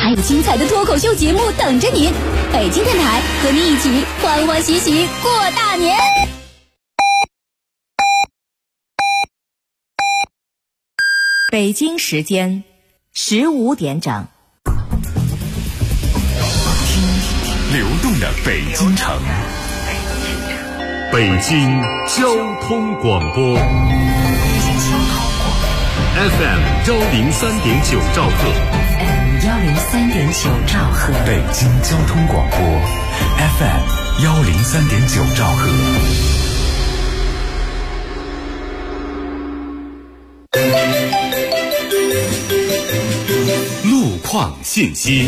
还有精彩的脱口秀节目等着您。北京电台和你一起欢欢喜喜过大年。 北京时间15点整， 听流动的北京城，北京交通广播 FM 103.9兆赫 103.9兆赫， 北京交通广播 FM 103.9兆赫。路况信息。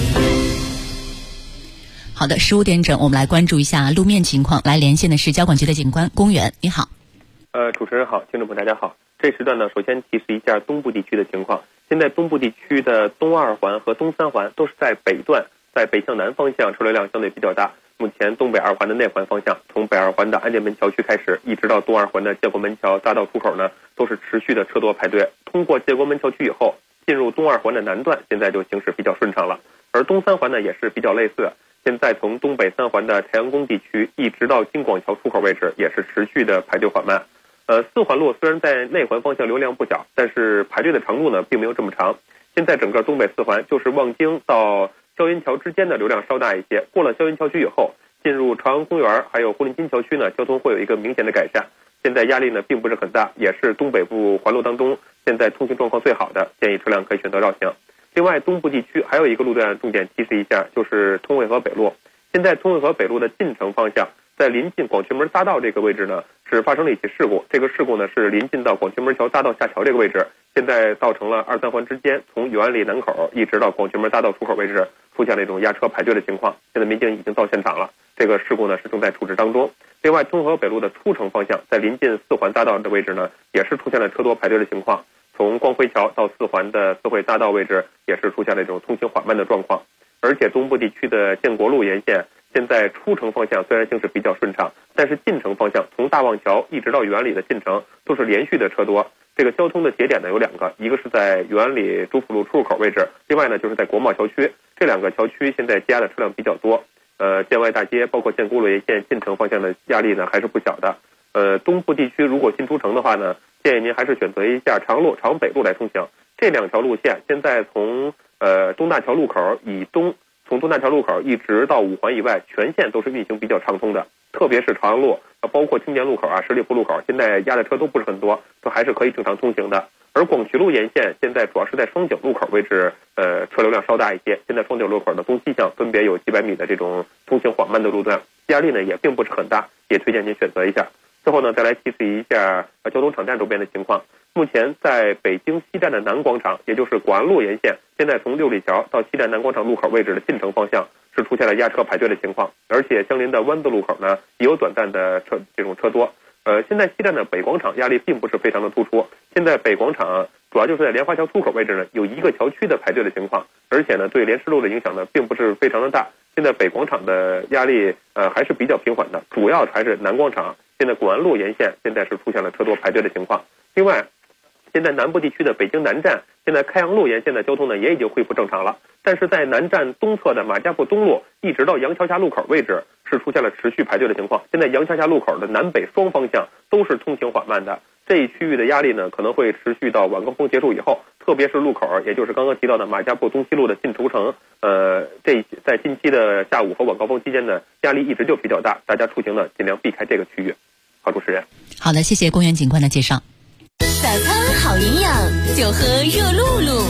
好的，15点整，我们来关注一下路面情况。来连线的是交管局的警官龚远，你好。 主持人好，听众朋友大家好。这时段呢，首先提示一下东部地区的情况。现在东部地区的东2环和东3环都是在北段，在北向南方向车流量相对比较大。目前东北2环的内环方向，从北2环的安建门桥区开始，一直到东2环的建国门桥匝道出口呢，都是持续的车多排队。通过建国门桥区以后，进入东2环的南段，现在就行驶比较顺畅了。而东3环呢，也是比较类似。现在从东北3环的太阳宫地区一直到京广桥出口位置，也是持续的排队缓慢。4环路虽然在内环方向流量不小，但是排队的长度呢并没有这么长。现在整个东北4环就是望京到霄云桥之间的流量稍大一些，过了霄云桥区以后，进入朝阳公园还有浄陵金桥区呢，交通会有一个明显的改善。现在压力呢并不是很大，也是东北部环路当中现在通行状况最好的，建议车辆可以选择绕行。另外，东部地区还有一个路段重点提示一下，就是通渭河北路。现在通渭河北路的进城方向，在临近广渠门匝道这个位置呢，是发生了一起事故。这个事故呢是临近到广渠门桥匝道下桥这个位置，现在造成了2、3环之间，从永安里南口一直到广渠门匝道出口位置出现了一种压车排队的情况。现在民警已经到现场了，这个事故呢是正在处置当中。另外，通渭河北路的出城方向，在临近4环匝道的位置呢，也是出现了车多排队的情况。从光辉桥到4环的四惠匝道位置，也是出现了一种通行缓慢的状况。而且东部地区的建国路沿线，现在出城方向虽然行驶比较顺畅，但是进城方向从大望桥一直到永安里的进城都是连续的车多。这个交通的节点呢有2个，一个是在永安里朱浦路出入口位置，另外呢就是在国贸桥区。这2个桥区现在积压的车辆比较多。建外大街包括建国路沿线进城方向的压力呢还是不小的。东部地区如果进出城的话呢，建议您还是选择一下长路、长北路来通行。这2条路线现在从东大桥路口以东，从东大桥路口一直到5环以外，全线都是运行比较畅通的。特别是朝阳路，包括青年路口啊、十里铺路口，现在压的车都不是很多，都还是可以正常通行的。而广渠路沿线现在主要是在双井路口位置，车流量稍大一些。现在双井路口的东西向分别有几百米的这种通行缓慢的路段，压力呢也并不是很大，也推荐您选择一下。最后呢，再来提示一下交通场站周边的情况。目前在北京西站的南广场，也就是广安路沿线，现在从六里桥到西站南广场路口位置的进城方向是出现了压车排队的情况，而且相邻的湾子路口呢也有短暂的这种车多。现在西站的北广场压力并不是非常的突出，现在北广场主要就是在莲花桥出口位置呢有一个桥区的排队的情况，而且呢对莲师路的影响呢并不是非常的大。现在北广场的压力还是比较平缓的，主要还是南广场。现在广安路沿线现在是出现了车多排队的情况。另外，现在南部地区的北京南站，现在开阳路沿线的交通呢也已经恢复正常了，但是在南站东侧的马家埠东路一直到杨桥下路口位置是出现了持续排队的情况。现在杨桥下路口的南北双方向都是通行缓慢的，这一区域的压力呢可能会持续到晚高峰结束以后，特别是路口，也就是刚刚提到的马家埠东西路的进出城，在近期的下午和晚高峰期间呢，压力一直就比较大，大家出行呢尽量避开这个区域。好，主持人。 好的，谢谢公园警官的介绍。 早餐好营养，就喝热露露。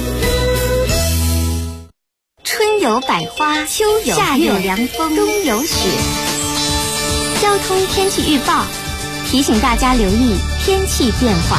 春有百花，秋有夏有凉风，冬有雪。交通天气预报提醒大家留意天气变化。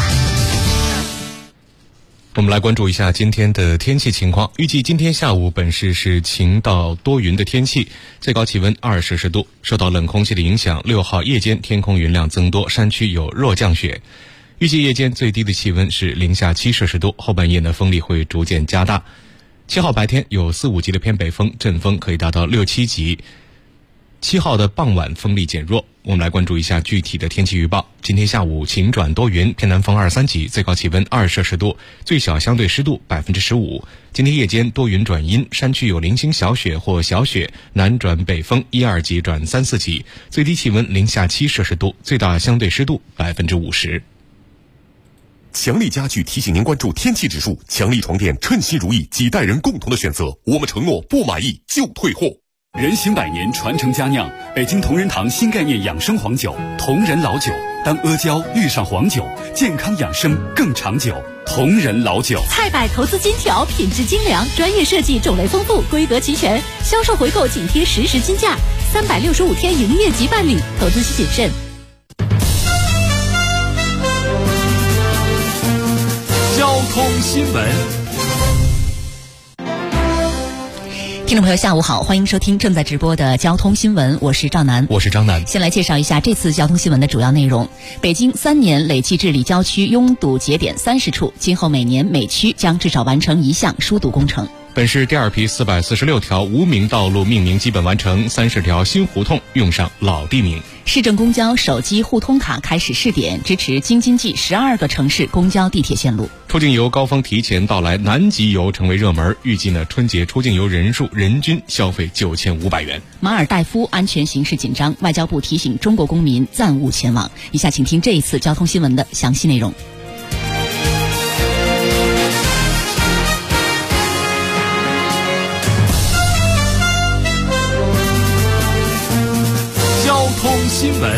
我们来关注一下今天的天气情况。预计今天下午本市是晴到多云的天气，最高气温20摄氏度。受到冷空气的影响，6号夜间天空云量增多，山区有弱降雪。预计夜间最低的气温是零下7摄氏度，后半夜呢风力会逐渐加大。7号白天有4、5级的偏北风，阵风可以达到6、7级。 7号的傍晚风力减弱。我们来关注一下具体的天气预报。今天下午晴转多云，偏南风2、3级，最高气温2摄氏度，最小相对湿度15%。今天夜间多云转阴，山区有零星小雪或小雪，南转北风1、2级转3、4级，最低气温零下7摄氏度，最大相对湿度50%。 强力家具提醒您关注天气指数，强力床垫称心如意，几代人共同的选择，我们承诺不满意就退货。 人行百年，传承佳酿，北京同仁堂新概念养生黄酒，同仁老酒。当阿胶遇上黄酒，健康养生更长久。同仁老酒。 菜百投资金条，品质精良，专业设计，种类丰富，规格齐全，销售回购紧贴实时金价，365天营业即办理，投资需谨慎。 交通新闻。 听众朋友下午好，欢迎收听正在直播的交通新闻，我是赵楠。 我是张楠。 先来介绍一下这次交通新闻的主要内容。北京3年累计治理郊区拥堵节点30处，今后每年每区将至少完成1项疏堵工程。 本市第2批446条无名道路命名基本完成，30条新胡同用上老地名。 市政公交手机互通卡开始试点，支持京津冀12个城市公交地铁线路。 出境游高峰提前到来，南极游成为热门，预计春节出境游人数人均消费9500元。 马尔代夫安全形势紧张，外交部提醒中国公民暂勿前往。以下请听这一次交通新闻的详细内容。 交通新闻。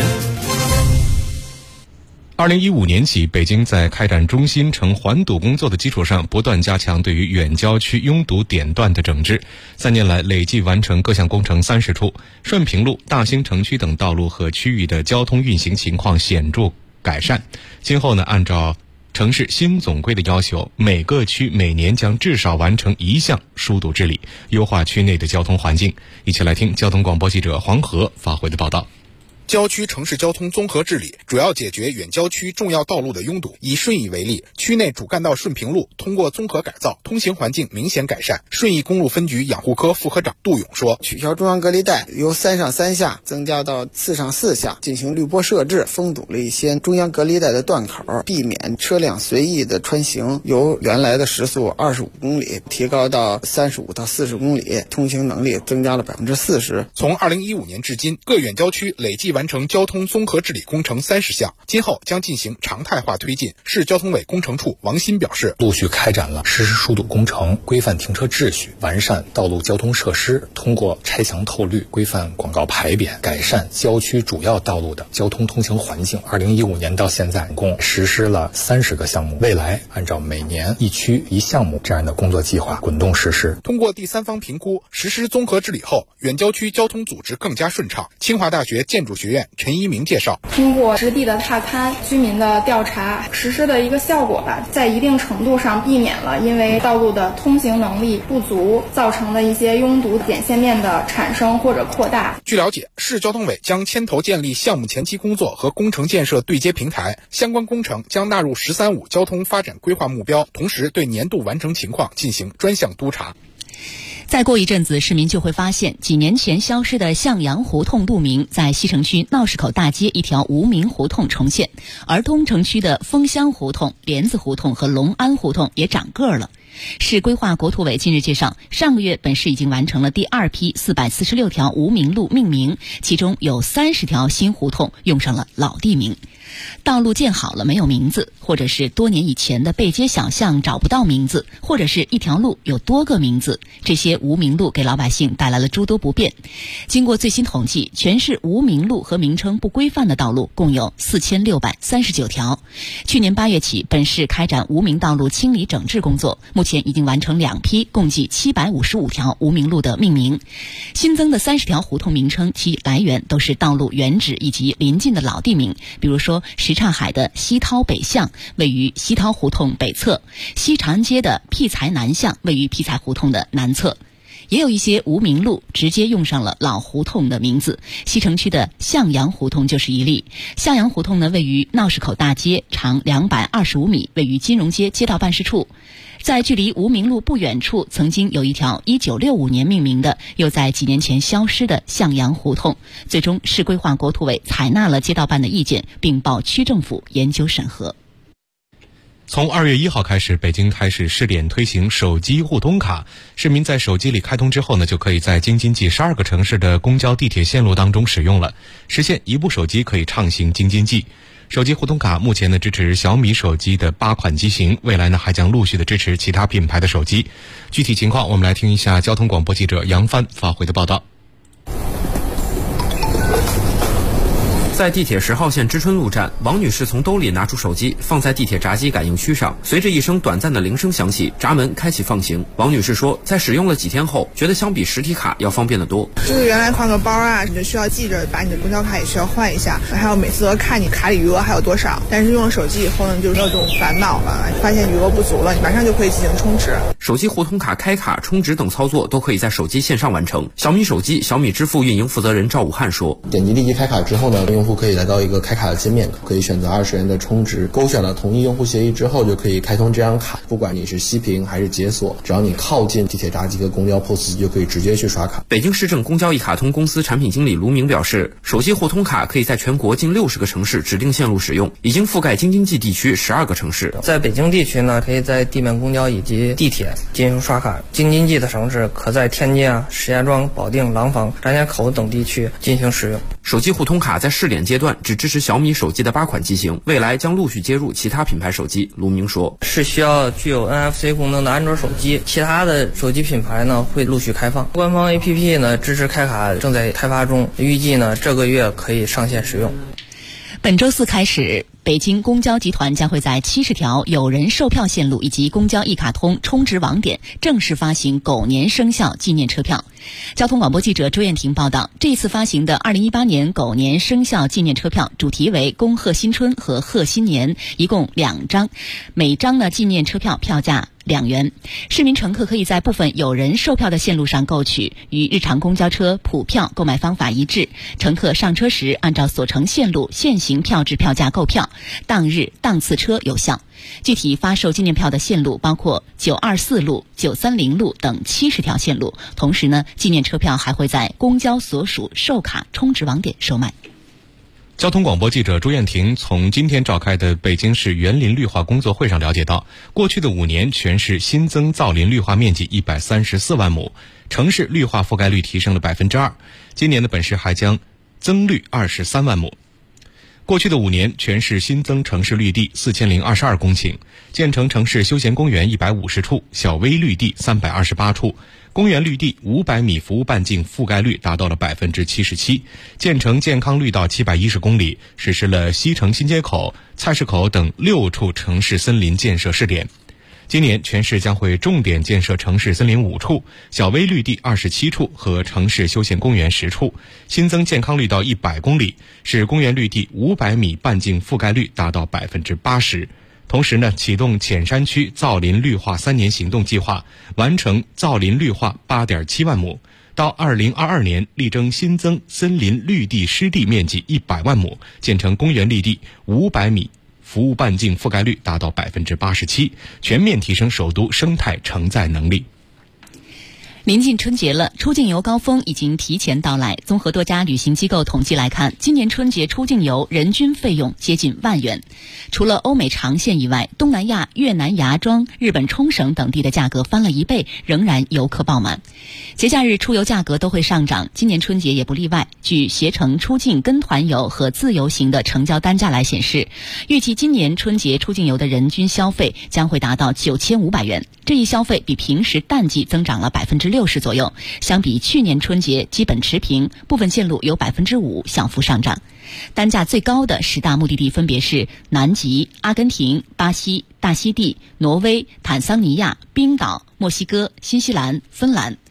2015年起，北京在开展中心城环堵工作的基础上，不断加强对于远郊区拥堵点段的整治。3年来，累计完成各项工程30处。顺平路、大兴城区等道路和区域的交通运行情况显著改善。今后按照城市新总规的要求，每个区每年将至少完成1项疏堵治理，优化区内的交通环境。一起来听交通广播记者黄河发回的报道。 郊区城市交通综合治理主要解决远郊区重要道路的拥堵。以顺义为例，区内主干道顺平路通过综合改造，通行环境明显改善。顺义公路分局养护科副科长杜勇说， 取消中央隔离带，由3上3下增加到4上4下，进行滤波设置，封堵了一些中央隔离带的断口，避免车辆随意的穿行，由原来的时速25公里提高到35到40公里，通行能力增加了40%。 从2015年至今，各远郊区累计完成交通综合治理工程30项，今后将进行常态化推进。市交通委工程处王鑫表示， 陆续开展了实施疏堵工程，规范停车秩序，完善道路交通设施，通过拆墙透绿、规范广告牌匾，改善郊区主要道路的交通通行环境。2015年到现在，共实施了30个项目，未来按照每年1区1项目这样的工作计划滚动实施。 通过第三方评估，实施综合治理后，远郊区交通组织更加顺畅。清华大学建筑学院陈一鸣介绍， 通过实地的踏勘、居民的调查，实施的一个效果吧，在一定程度上避免了因为道路的通行能力不足造成的一些拥堵点线面的产生或者扩大。 据了解，市交通委将牵头建立项目前期工作和工程建设对接平台，相关工程将纳入“13·5”交通发展规划目标，同时对年度完成情况进行专项督查。 再过一阵子，市民就会发现几年前消失的向阳胡同路名在西城区闹市口大街一条无名胡同重现，而东城区的枫香胡同、莲子胡同和隆安胡同也长个了。市规划国土委近日介绍，上个月本市已经完成了第2批446条无名路命名，其中有30条新胡同用上了老地名。道路建好了没有名字，或者是多年以前的背街小巷找不到名字，或者是一条路有多个名字，这些无名路给老百姓带来了诸多不便。经过最新统计，全市无名路和名称不规范的道路共有4639条。去年8月起，本市开展无名道路清理整治工作，目前已经完成2批，共计755条无名路的命名。新增的30条胡同名称，其来源都是道路原址以及邻近的老地名，比如说什刹海的西涛北巷位于西涛胡同北侧，西长安街的辟财南巷位于辟财胡同的南侧。 也有一些无名路直接用上了老胡同的名字，西城区的向阳胡同就是一例。向阳胡同呢，位于闹市口大街，长225米，位于金融街街道办事处。在距离无名路不远处，曾经有一条1965年命名的，又在几年前消失的向阳胡同。最终，市规划国土委采纳了街道办的意见，并报区政府研究审核。 从2月1号开始，北京开始试点推行手机互通卡，市民在手机里开通之后呢，就可以在京津冀12个城市的公交、地铁线路当中使用了，实现一部手机可以畅行京津冀。手机互通卡目前呢支持小米手机的8款机型，未来呢还将陆续的支持其他品牌的手机。具体情况，我们来听一下交通广播记者杨帆发回的报道。 在地铁10号线知春路站，王女士从兜里拿出手机，放在地铁闸机感应区上。随着一声短暂的铃声响起，闸门开启放行。王女士说，在使用了几天后，觉得相比实体卡要方便得多。 就是原来换个包啊，你就需要记着把你的公交卡也需要换一下，还有每次都要看你卡里余额还有多少。但是用了手机以后呢，就没有这种烦恼了，发现余额不足了，你马上就可以进行充值。 手机互通卡开卡、充值等操作都可以在手机线上完成。小米手机小米支付运营负责人赵武汉说， 点击立即开卡之后呢，用户可以来到一个开卡的界面，可以选择20元的充值，勾选了同意用户协议之后，就可以开通这张卡。不管你是息屏还是解锁，只要你靠近地铁闸机和公交 POS 机，就可以直接去刷卡。 北京市政公交一卡通公司产品经理卢明表示，手机互通卡可以在全国近60个城市指定线路使用，已经覆盖京津冀地区12个城市。 在北京地区呢，可以在地面公交以及地铁进行刷卡；京津冀的城市可在天津啊、石家庄、保定、廊坊、张家口等地区进行使用。 手机互通卡在试点阶段只支持小米手机的8款机型，未来将陆续接入其他品牌手机。卢明说， 是需要具有 NFC 功能的安卓手机，其他的手机品牌呢会陆续开放。官方 APP 呢支持开卡正在开发中，预计呢这个月可以上线使用。 本周4开始，北京公交集团将会在70条有人售票线路以及公交一卡通充值网点正式发行狗年生肖纪念车票。交通广播记者周艳婷报道，这次发行的2018年狗年生肖纪念车票主题为恭贺新春和贺新年，一共2张，每张呢纪念车票票价2元。市民乘客可以在部分有人售票的线路上购取，与日常公交车普票购买方法一致。乘客上车时按照所乘线路现行票制票价购票，当日当次车有效。具体发售纪念票的线路包括924路、930路等70条线路。同时呢，纪念车票还会在公交所属售卡充值网点售卖。 交通广播记者朱艳婷从今天召开的北京市园林绿化工作会上了解到，过去的5年，全市新增造林绿化面积134万亩，城市绿化覆盖率提升了2%。今年的本市还将增绿23万亩。过去的5年，全市新增城市绿地4022公顷，建成城市休闲公园150处，小微绿地328处，公园绿地500米服务半径覆盖率达到了77%，建成健康绿道710公里，实施了西城新街口、菜市口等6处城市森林建设试点。今年全市将会重点建设城市森林5处、小微绿地27处和城市休闲公园10处，新增健康绿道100公里，使公园绿地500米半径覆盖率达到80%。同时呢，启动浅山区造林绿化3年行动计划，完成造林绿化8.7万亩。到2022年，力争新增森林绿地湿地面积100万亩，建成公园绿地500米。服务半径覆盖率达到87%，全面提升首都生态承载能力。 临近春节了，出境游高峰已经提前到来。综合多家旅行机构统计来看，今年春节出境游人均费用接近1万元。除了欧美长线以外，东南亚、越南芽庄、日本冲绳等地的价格翻了1倍，仍然游客爆满。节假日出游价格都会上涨，今年春节也不例外。据携程出境跟团游和自由行的成交单价来显示，预计今年春节出境游的人均消费将会达到9500元。这一消费比平时淡季增长了60%左右，相比去年春节基本持平，部分线路有5%小幅上涨。单价最高的10大目的地分别是南极、阿根廷、巴西、大溪地、挪威、坦桑尼亚、冰岛、墨西哥、新西兰、芬兰。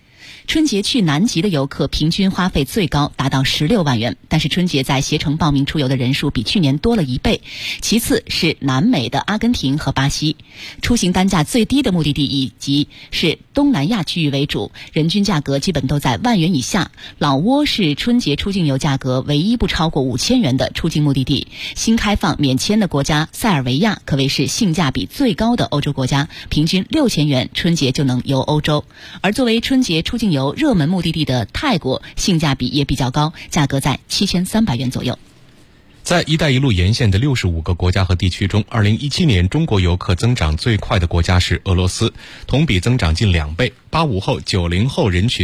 春节去南极的游客平均花费最高达到16万元，但是春节在携程报名出游的人数比去年多了1倍。其次是南美的阿根廷和巴西，出行单价最低的目的地以及是东南亚区域为主，人均价格基本都在万元以下。老挝是春节出境游价格唯一不超过5000元的出境目的地。新开放免签的国家塞尔维亚可谓是性价比最高的欧洲国家，平均6000元春节就能游欧洲。而作为春节出境游热门目的地的泰国，性价比也比较高，价格在7300元左右。 在“一带一路”沿线的65个国家和地区中，2017年中国游客增长最快的国家是俄罗斯，同比增长近2倍。85后、90后人群